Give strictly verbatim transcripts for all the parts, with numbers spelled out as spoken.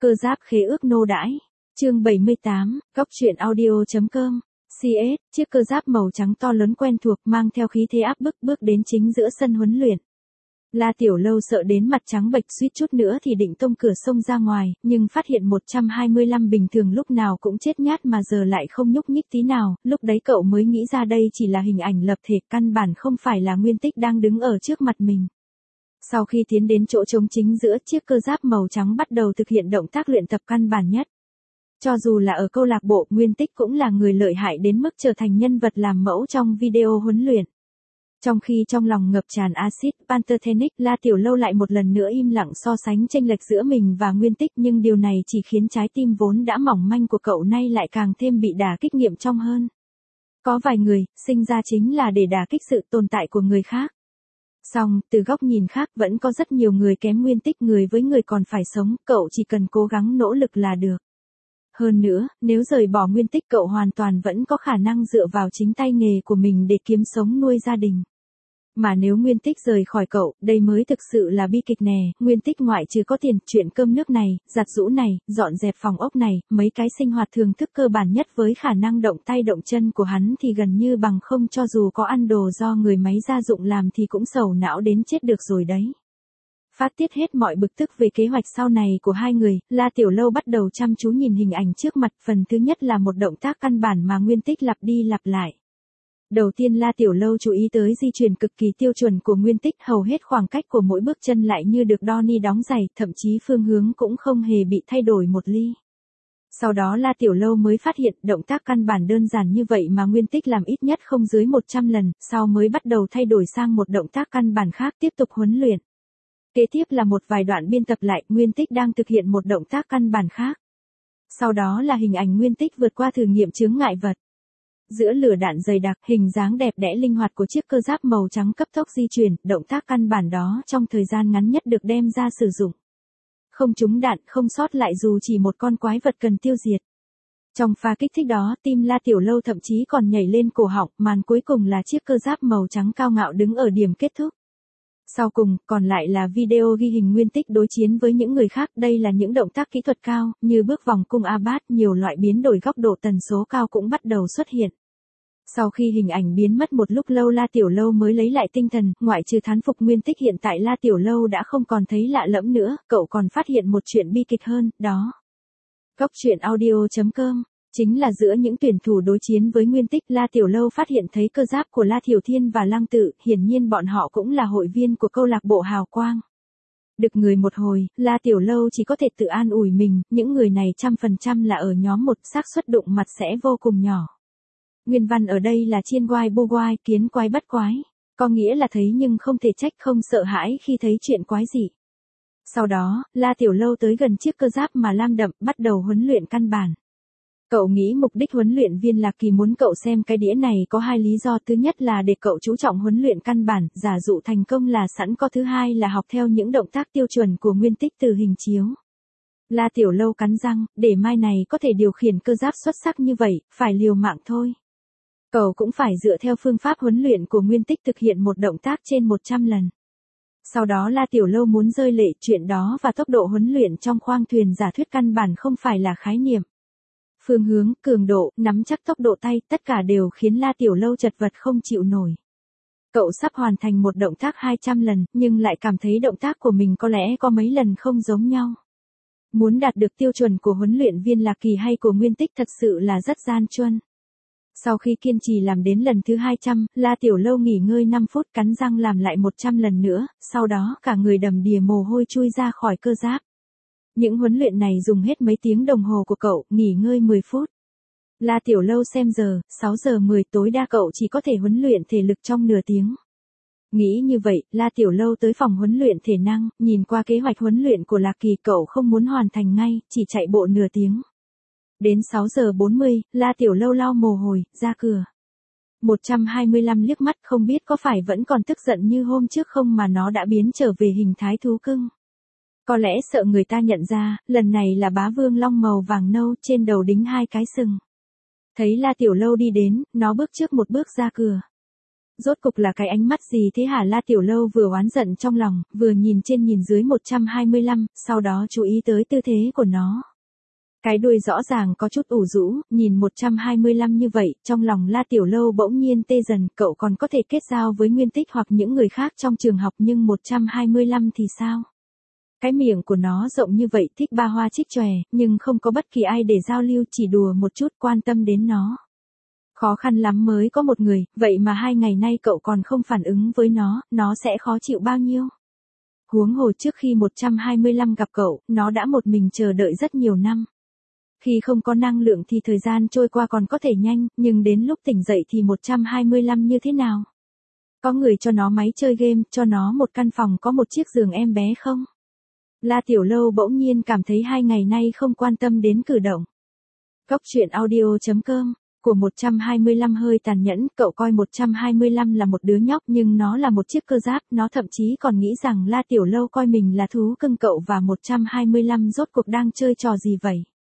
Cơ giáp khế ước nô đãi. Chương bảy mươi tám, góc truyện audio chấm com. xê ét, chiếc cơ giáp màu trắng to lớn quen thuộc mang theo khí thế áp bức bước đến chính giữa sân huấn luyện. La Tiểu Lâu sợ đến mặt trắng bệch suýt chút nữa thì định tông cửa sông ra ngoài, nhưng phát hiện một trăm hai mươi lăm bình thường lúc nào cũng chết nhát mà giờ lại không nhúc nhích tí nào, lúc đấy cậu mới nghĩ ra đây chỉ là hình ảnh lập thể, căn bản không phải là Nguyên Tích đang đứng ở trước mặt mình. Sau khi tiến đến chỗ trống chính giữa, chiếc cơ giáp màu trắng bắt đầu thực hiện động tác luyện tập căn bản nhất. Cho dù là ở câu lạc bộ, Nguyên Tích cũng là người lợi hại đến mức trở thành nhân vật làm mẫu trong video huấn luyện. Trong khi trong lòng ngập tràn axit pantothenic, La Tiểu Lâu lại một lần nữa im lặng so sánh chênh lệch giữa mình và Nguyên Tích, nhưng điều này chỉ khiến trái tim vốn đã mỏng manh của cậu nay lại càng thêm bị đả kích nghiêm trọng hơn. Có vài người, sinh ra chính là để đả kích sự tồn tại của người khác. Song, từ góc nhìn khác vẫn có rất nhiều người kém Nguyên Tích, người với người còn phải sống, cậu chỉ cần cố gắng nỗ lực là được. Hơn nữa, nếu rời bỏ Nguyên Tích cậu hoàn toàn vẫn có khả năng dựa vào chính tay nghề của mình để kiếm sống nuôi gia đình. Mà nếu Nguyên Tích rời khỏi cậu, đây mới thực sự là bi kịch nè. Nguyên Tích ngoại trừ có tiền, chuyện cơm nước này, giặt giũ này, dọn dẹp phòng ốc này, mấy cái sinh hoạt thường thức cơ bản nhất với khả năng động tay động chân của hắn thì gần như bằng không, cho dù có ăn đồ do người máy gia dụng làm thì cũng sầu não đến chết được rồi đấy. Phát tiết hết mọi bực tức về kế hoạch sau này của hai người, La Tiểu Lâu bắt đầu chăm chú nhìn hình ảnh trước mặt. Phần thứ nhất là một động tác căn bản mà Nguyên Tích lặp đi lặp lại. Đầu tiên La Tiểu Lâu chú ý tới di chuyển cực kỳ tiêu chuẩn của Nguyên Tích, hầu hết khoảng cách của mỗi bước chân lại như được đo ni đóng giày, thậm chí phương hướng cũng không hề bị thay đổi một ly. Sau đó La Tiểu Lâu mới phát hiện động tác căn bản đơn giản như vậy mà Nguyên Tích làm ít nhất không dưới một trăm lần, sau mới bắt đầu thay đổi sang một động tác căn bản khác tiếp tục huấn luyện. Kế tiếp là một vài đoạn biên tập lại, Nguyên Tích đang thực hiện một động tác căn bản khác. Sau đó là hình ảnh Nguyên Tích vượt qua thử nghiệm chướng ngại vật. Giữa lửa đạn dày đặc, hình dáng đẹp đẽ linh hoạt của chiếc cơ giáp màu trắng cấp tốc di chuyển, động tác căn bản đó trong thời gian ngắn nhất được đem ra sử dụng. Không trúng đạn, không sót lại dù chỉ một con quái vật cần tiêu diệt. Trong pha kích thích đó, tim La Tiểu Lâu thậm chí còn nhảy lên cổ họng, màn cuối cùng là chiếc cơ giáp màu trắng cao ngạo đứng ở điểm kết thúc. Sau cùng, còn lại là video ghi hình Nguyên Tích đối chiến với những người khác, đây là những động tác kỹ thuật cao, như bước vòng cung A-Bát, nhiều loại biến đổi góc độ tần số cao cũng bắt đầu xuất hiện. Sau khi hình ảnh biến mất một lúc lâu, La Tiểu Lâu mới lấy lại tinh thần, ngoại trừ thán phục Nguyên Tích hiện tại La Tiểu Lâu đã không còn thấy lạ lẫm nữa, cậu còn phát hiện một chuyện bi kịch hơn, đó. Góc truyện audio chấm com. Chính là giữa những tuyển thủ đối chiến với Nguyên Tích, La Tiểu Lâu phát hiện thấy cơ giáp của La Thiểu Thiên và Lăng Tự, hiển nhiên bọn họ cũng là hội viên của câu lạc bộ Hào Quang. Đực người một hồi, La Tiểu Lâu chỉ có thể tự an ủi mình, những người này trăm phần trăm là ở nhóm một, xác suất đụng mặt sẽ vô cùng nhỏ. Nguyên văn ở đây là chiên quai bô quai, kiến quái bất quái. Có nghĩa là thấy nhưng không thể trách, không sợ hãi khi thấy chuyện quái dị. Sau đó, La Tiểu Lâu tới gần chiếc cơ giáp mà lam đậm, bắt đầu huấn luyện căn bản. Cậu nghĩ mục đích huấn luyện viên Lạc Kỳ muốn cậu xem cái đĩa này có hai lý do, thứ nhất là để cậu chú trọng huấn luyện căn bản, giả dụ thành công là sẵn có, thứ hai là học theo những động tác tiêu chuẩn của Nguyên Tích từ hình chiếu. La Tiểu Lâu cắn răng, để mai này có thể điều khiển cơ giáp xuất sắc như vậy, phải liều mạng thôi. Cậu cũng phải dựa theo phương pháp huấn luyện của Nguyên Tích thực hiện một động tác trên một trăm lần. Sau đó La Tiểu Lâu muốn rơi lệ, chuyện đó và tốc độ huấn luyện trong khoang thuyền giả thuyết căn bản không phải là khái niệm. Phương hướng, cường độ, nắm chắc tốc độ tay, tất cả đều khiến La Tiểu Lâu chật vật không chịu nổi. Cậu sắp hoàn thành một động tác hai trăm lần, nhưng lại cảm thấy động tác của mình có lẽ có mấy lần không giống nhau. Muốn đạt được tiêu chuẩn của huấn luyện viên Lạc Kỳ hay của Nguyên Tích thật sự là rất gian truân. Sau khi kiên trì làm đến lần thứ hai trăm, La Tiểu Lâu nghỉ ngơi năm phút, cắn răng làm lại một trăm lần nữa, sau đó cả người đầm đìa mồ hôi chui ra khỏi cơ giáp. Những huấn luyện này dùng hết mấy tiếng đồng hồ của cậu, nghỉ ngơi mười phút. La Tiểu Lâu xem giờ, sáu giờ mười, tối đa cậu chỉ có thể huấn luyện thể lực trong nửa tiếng. Nghĩ như vậy, La Tiểu Lâu tới phòng huấn luyện thể năng, nhìn qua kế hoạch huấn luyện của Lạc Kỳ, cậu không muốn hoàn thành ngay, chỉ chạy bộ nửa tiếng. Đến sáu giờ bốn mươi, La Tiểu Lâu lau mồ hôi, ra cửa. một trăm hai mươi lăm liếc mắt, không biết có phải vẫn còn tức giận như hôm trước không mà nó đã biến trở về hình thái thú cưng. Có lẽ sợ người ta nhận ra, lần này là bá vương long màu vàng nâu, trên đầu đính hai cái sừng. Thấy La Tiểu Lâu đi đến, nó bước trước một bước ra cửa. Rốt cục là cái ánh mắt gì thế hả? La Tiểu Lâu vừa oán giận trong lòng, vừa nhìn trên nhìn dưới một trăm hai mươi lăm, sau đó chú ý tới tư thế của nó. Cái đuôi rõ ràng có chút ủ rũ, nhìn một trăm hai mươi lăm như vậy, trong lòng La Tiểu Lâu bỗng nhiên tê dần, cậu còn có thể kết giao với Nguyên Tích hoặc những người khác trong trường học nhưng một trăm hai mươi lăm thì sao? Cái miệng của nó rộng như vậy, thích ba hoa trích chòe, nhưng không có bất kỳ ai để giao lưu, chỉ đùa một chút, quan tâm đến nó. Khó khăn lắm mới có một người, vậy mà hai ngày nay cậu còn không phản ứng với nó, nó sẽ khó chịu bao nhiêu? Huống hồ trước khi một trăm hai mươi lăm gặp cậu, nó đã một mình chờ đợi rất nhiều năm. Khi không có năng lượng thì thời gian trôi qua còn có thể nhanh, nhưng đến lúc tỉnh dậy thì một trăm hai mươi lăm như thế nào? Có người cho nó máy chơi game, cho nó một căn phòng có một chiếc giường em bé không? La Tiểu Lâu bỗng nhiên cảm thấy hai ngày nay không quan tâm đến cử động. Cốc truyện audio chấm com của một trăm hai mươi lăm hơi tàn nhẫn, cậu coi một trăm hai mươi lăm là một đứa nhóc nhưng nó là một chiếc cơ giáp, nó thậm chí còn nghĩ rằng La Tiểu Lâu coi mình là thú cưng cậu và một trăm hai mươi lăm rốt cuộc đang chơi trò gì vậy?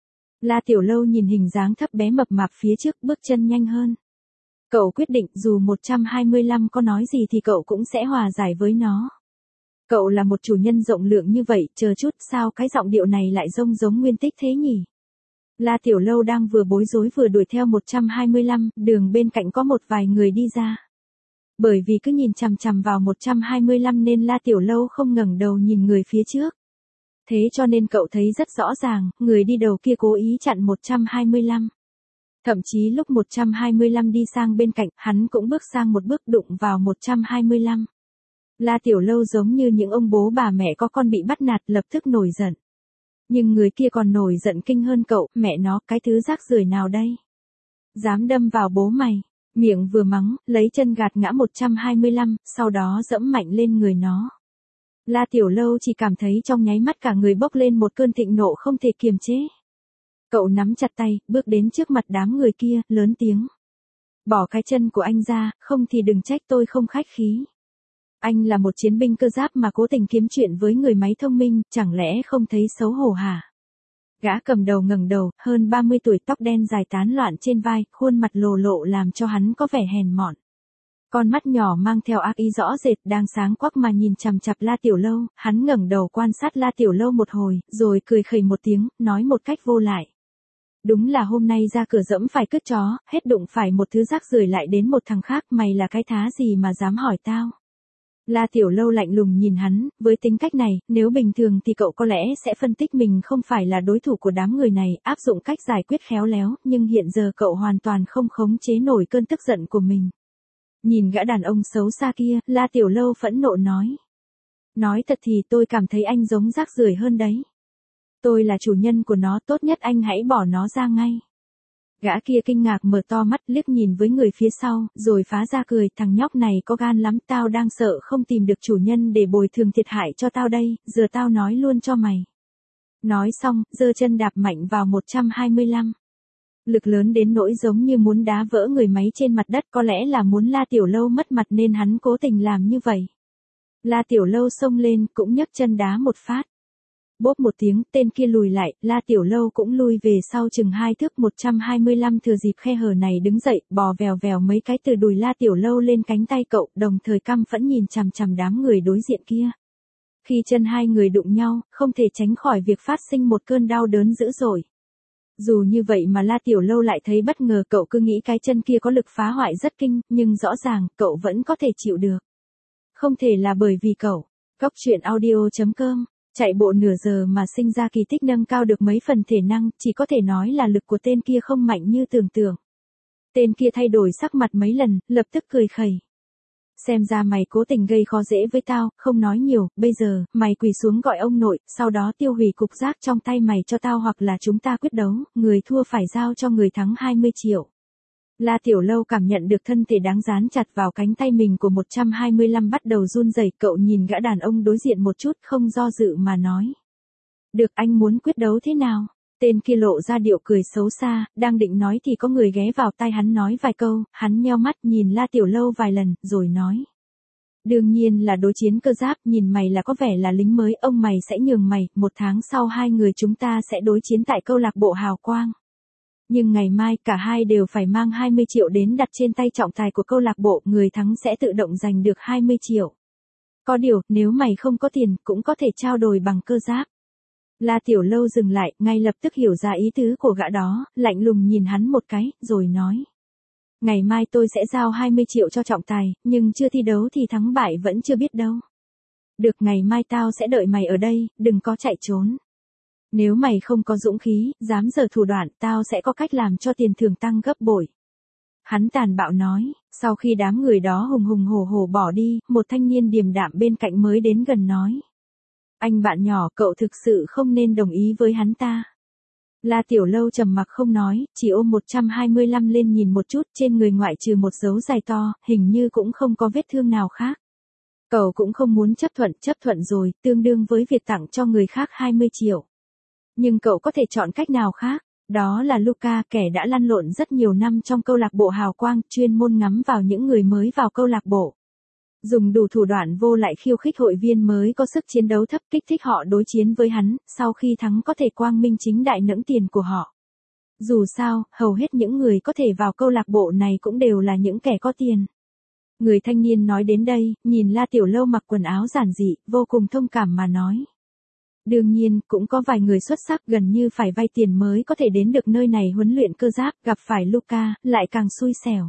La Tiểu Lâu nhìn hình dáng thấp bé mập mạp phía trước, bước chân nhanh hơn. Cậu quyết định dù một trăm hai mươi lăm có nói gì thì cậu cũng sẽ hòa giải với nó. Cậu là một chủ nhân rộng lượng như vậy, chờ chút, sao cái giọng điệu này lại rông giống Nguyên Tích thế nhỉ? La Tiểu Lâu đang vừa bối rối vừa đuổi theo một trăm hai mươi lăm, đường bên cạnh có một vài người đi ra. Bởi vì cứ nhìn chằm chằm vào một trăm hai mươi lăm nên La Tiểu Lâu không ngẩng đầu nhìn người phía trước. Thế cho nên cậu thấy rất rõ ràng, người đi đầu kia cố ý chặn một trăm hai mươi lăm. Thậm chí lúc một trăm hai mươi lăm đi sang bên cạnh, hắn cũng bước sang một bước đụng vào một trăm hai mươi lăm. La Tiểu Lâu giống như những ông bố bà mẹ có con bị bắt nạt, lập tức nổi giận. Nhưng người kia còn nổi giận kinh hơn cậu, mẹ nó, cái thứ rác rưởi nào đây? Dám đâm vào bố mày, miệng vừa mắng, lấy chân gạt ngã một trăm hai mươi lăm, sau đó dẫm mạnh lên người nó. La Tiểu Lâu chỉ cảm thấy trong nháy mắt cả người bốc lên một cơn thịnh nộ không thể kiềm chế. Cậu nắm chặt tay, bước đến trước mặt đám người kia, lớn tiếng. Bỏ cái chân của anh ra, không thì đừng trách tôi không khách khí. Anh là một chiến binh cơ giáp mà cố tình kiếm chuyện với người máy thông minh, chẳng lẽ không thấy xấu hổ hả? Gã cầm đầu ngẩng đầu, hơn ba mươi tuổi, tóc đen dài tán loạn trên vai, khuôn mặt lồ lộ làm cho hắn có vẻ hèn mọn. Con mắt nhỏ mang theo ác ý rõ rệt đang sáng quắc mà nhìn chằm chằm La Tiểu Lâu, hắn ngẩng đầu quan sát La Tiểu Lâu một hồi, rồi cười khẩy một tiếng, nói một cách vô lại. Đúng là hôm nay ra cửa dẫm phải cứt chó, hết đụng phải một thứ rác rưởi lại đến một thằng khác, mày là cái thá gì mà dám hỏi tao? La Tiểu Lâu lạnh lùng nhìn hắn, với tính cách này, nếu bình thường thì cậu có lẽ sẽ phân tích mình không phải là đối thủ của đám người này, áp dụng cách giải quyết khéo léo, nhưng hiện giờ cậu hoàn toàn không khống chế nổi cơn tức giận của mình. Nhìn gã đàn ông xấu xa kia, La Tiểu Lâu phẫn nộ nói. Nói thật thì tôi cảm thấy anh giống rác rưởi hơn đấy. Tôi là chủ nhân của nó, tốt nhất anh hãy bỏ nó ra ngay. Gã kia kinh ngạc mở to mắt liếc nhìn với người phía sau, rồi phá ra cười, thằng nhóc này có gan lắm, tao đang sợ không tìm được chủ nhân để bồi thường thiệt hại cho tao đây, giờ tao nói luôn cho mày. Nói xong, giơ chân đạp mạnh vào một trăm hai mươi lăm. Lực lớn đến nỗi giống như muốn đá vỡ người máy trên mặt đất, có lẽ là muốn La Tiểu Lâu mất mặt nên hắn cố tình làm như vậy. La Tiểu Lâu xông lên, cũng nhấc chân đá một phát. Bốp một tiếng, tên kia lùi lại, La Tiểu Lâu cũng lui về sau chừng hai thước. Một trăm hai mươi lăm thừa dịp khe hở này đứng dậy, bò vèo vèo mấy cái từ đùi La Tiểu Lâu lên cánh tay cậu, đồng thời căm phẫn nhìn chằm chằm đám người đối diện kia. Khi chân hai người đụng nhau, không thể tránh khỏi việc phát sinh một cơn đau đớn dữ dội. Dù như vậy mà La Tiểu Lâu lại thấy bất ngờ, cậu cứ nghĩ cái chân kia có lực phá hoại rất kinh, nhưng rõ ràng, cậu vẫn có thể chịu được. Không thể là bởi vì cậu. Cốc truyện audio chấm com chạy bộ nửa giờ mà sinh ra kỳ tích nâng cao được mấy phần thể năng, chỉ có thể nói là lực của tên kia không mạnh như tưởng tượng. Tên kia thay đổi sắc mặt mấy lần, lập tức cười khẩy. Xem ra mày cố tình gây khó dễ với tao, không nói nhiều, bây giờ, mày quỳ xuống gọi ông nội, sau đó tiêu hủy cục rác trong tay mày cho tao hoặc là chúng ta quyết đấu, người thua phải giao cho người thắng hai mươi triệu. La Tiểu Lâu cảm nhận được thân thể đáng dán chặt vào cánh tay mình của một trăm hai mươi lăm bắt đầu run rẩy, cậu nhìn gã đàn ông đối diện một chút, không do dự mà nói. Được, anh muốn quyết đấu thế nào? Tên kia lộ ra điệu cười xấu xa, đang định nói thì có người ghé vào tai hắn nói vài câu, hắn nheo mắt nhìn La Tiểu Lâu vài lần, rồi nói. Đương nhiên là đối chiến cơ giáp, nhìn mày là có vẻ là lính mới, ông mày sẽ nhường mày, một tháng sau hai người chúng ta sẽ đối chiến tại câu lạc bộ Hào Quang. Nhưng ngày mai cả hai đều phải mang hai mươi triệu đến đặt trên tay trọng tài của câu lạc bộ, người thắng sẽ tự động giành được hai mươi triệu. Có điều, nếu mày không có tiền, cũng có thể trao đổi bằng cơ giáp. La Tiểu Lâu dừng lại, ngay lập tức hiểu ra ý tứ của gã đó, lạnh lùng nhìn hắn một cái, rồi nói. Ngày mai tôi sẽ giao hai mươi triệu cho trọng tài, nhưng chưa thi đấu thì thắng bại vẫn chưa biết đâu. Được, ngày mai tao sẽ đợi mày ở đây, đừng có chạy trốn. Nếu mày không có dũng khí, dám giở thủ đoạn, tao sẽ có cách làm cho tiền thưởng tăng gấp bội. Hắn tàn bạo nói, sau khi đám người đó hùng hùng hổ hổ bỏ đi, một thanh niên điềm đạm bên cạnh mới đến gần nói. Anh bạn nhỏ, cậu thực sự không nên đồng ý với hắn ta. La Tiểu Lâu trầm mặc không nói, chỉ ôm một trăm hai mươi lăm lên nhìn một chút, trên người ngoại trừ một dấu dài to, hình như cũng không có vết thương nào khác. Cậu cũng không muốn chấp thuận, chấp thuận rồi, tương đương với việc tặng cho người khác hai mươi triệu. Nhưng cậu có thể chọn cách nào khác, đó là Luka, kẻ đã lăn lộn rất nhiều năm trong câu lạc bộ hào quang, chuyên môn ngắm vào những người mới vào câu lạc bộ. Dùng đủ thủ đoạn vô lại khiêu khích hội viên mới có sức chiến đấu thấp, kích thích họ đối chiến với hắn, sau khi thắng có thể quang minh chính đại nẫng tiền của họ. Dù sao, hầu hết những người có thể vào câu lạc bộ này cũng đều là những kẻ có tiền. Người thanh niên nói đến đây, nhìn La Tiểu Lâu mặc quần áo giản dị, vô cùng thông cảm mà nói. Đương nhiên, cũng có vài người xuất sắc gần như phải vay tiền mới có thể đến được nơi này huấn luyện cơ giáp, gặp phải Luka, lại càng xui xẻo.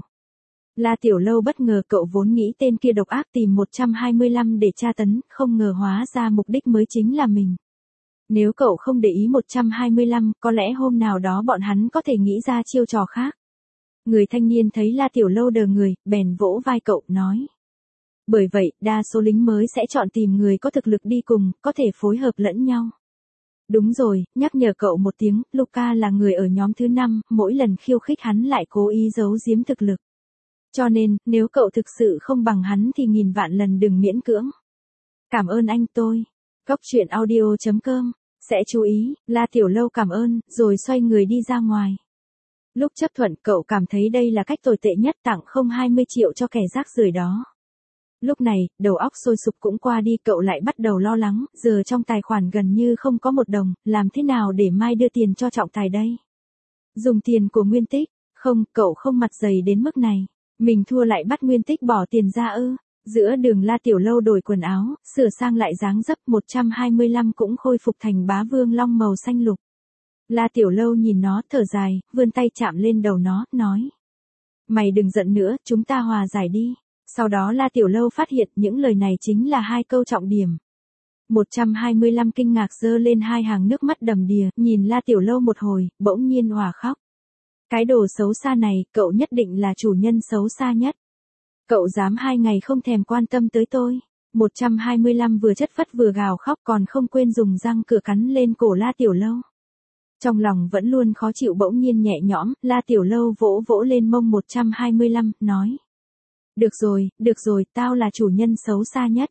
La Tiểu Lâu bất ngờ, cậu vốn nghĩ tên kia độc ác tìm một trăm hai mươi lăm để tra tấn, không ngờ hóa ra mục đích mới chính là mình. Nếu cậu không để ý một trăm hai mươi lăm, có lẽ hôm nào đó bọn hắn có thể nghĩ ra chiêu trò khác. Người thanh niên thấy La Tiểu Lâu đờ người, bèn vỗ vai cậu, nói. Bởi vậy, đa số lính mới sẽ chọn tìm người có thực lực đi cùng, có thể phối hợp lẫn nhau. Đúng rồi, nhắc nhở cậu một tiếng, Luka là người ở nhóm thứ năm, mỗi lần khiêu khích hắn lại cố ý giấu giếm thực lực. Cho nên, nếu cậu thực sự không bằng hắn thì nghìn vạn lần đừng miễn cưỡng. Cảm ơn anh tôi. Góc truyện audio chấm com sẽ chú ý. La Tiểu Lâu cảm ơn, rồi xoay người đi ra ngoài. Lúc chấp thuận, cậu cảm thấy đây là cách tồi tệ nhất, tặng không hai mươi triệu cho kẻ rác rưởi đó. Lúc này, đầu óc sôi sục cũng qua đi, cậu lại bắt đầu lo lắng, giờ trong tài khoản gần như không có một đồng, làm thế nào để mai đưa tiền cho trọng tài đây? Dùng tiền của Nguyên Tích? Không, cậu không mặt dày đến mức này. Mình thua lại bắt Nguyên Tích bỏ tiền ra ư? Giữa đường La Tiểu Lâu đổi quần áo, sửa sang lại dáng dấp, một trăm hai mươi lăm cũng khôi phục thành bá vương long màu xanh lục. La Tiểu Lâu nhìn nó, thở dài, vươn tay chạm lên đầu nó, nói. Mày đừng giận nữa, chúng ta hòa giải đi. Sau đó La Tiểu Lâu phát hiện những lời này chính là hai câu trọng điểm. một trăm hai mươi lăm kinh ngạc giơ lên hai hàng nước mắt đầm đìa, nhìn La Tiểu Lâu một hồi, bỗng nhiên òa khóc. Cái đồ xấu xa này, cậu nhất định là chủ nhân xấu xa nhất. Cậu dám hai ngày không thèm quan tâm tới tôi. một trăm hai mươi lăm vừa chất phất vừa gào khóc, còn không quên dùng răng cửa cắn lên cổ La Tiểu Lâu. Trong lòng vẫn luôn khó chịu bỗng nhiên nhẹ nhõm, La Tiểu Lâu vỗ vỗ lên mông một trăm hai mươi lăm, nói. Được rồi, được rồi, tao là chủ nhân xấu xa nhất.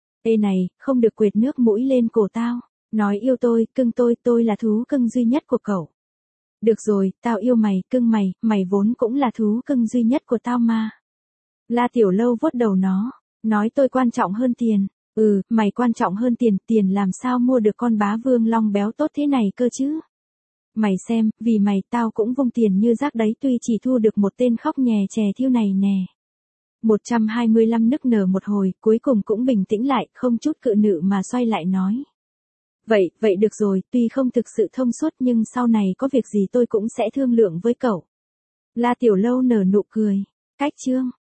Ê này, không được quệt nước mũi lên cổ tao. Nói yêu tôi, cưng tôi, tôi là thú cưng duy nhất của cậu. Được rồi, tao yêu mày, cưng mày, mày vốn cũng là thú cưng duy nhất của tao mà. La Tiểu Lâu vuốt đầu nó, nói tôi quan trọng hơn tiền. Ừ, mày quan trọng hơn tiền, tiền làm sao mua được con bá vương long béo tốt thế này cơ chứ? Mày xem, vì mày tao cũng vung tiền như rác đấy, tuy chỉ thu được một tên khóc nhè chè thiêu này nè. một trăm hai mươi lăm nức nở một hồi, cuối cùng cũng bình tĩnh lại, không chút cự nữ mà xoay lại nói. Vậy, vậy được rồi, tuy không thực sự thông suốt nhưng sau này có việc gì tôi cũng sẽ thương lượng với cậu. La Tiểu Lâu nở nụ cười. Cách chương.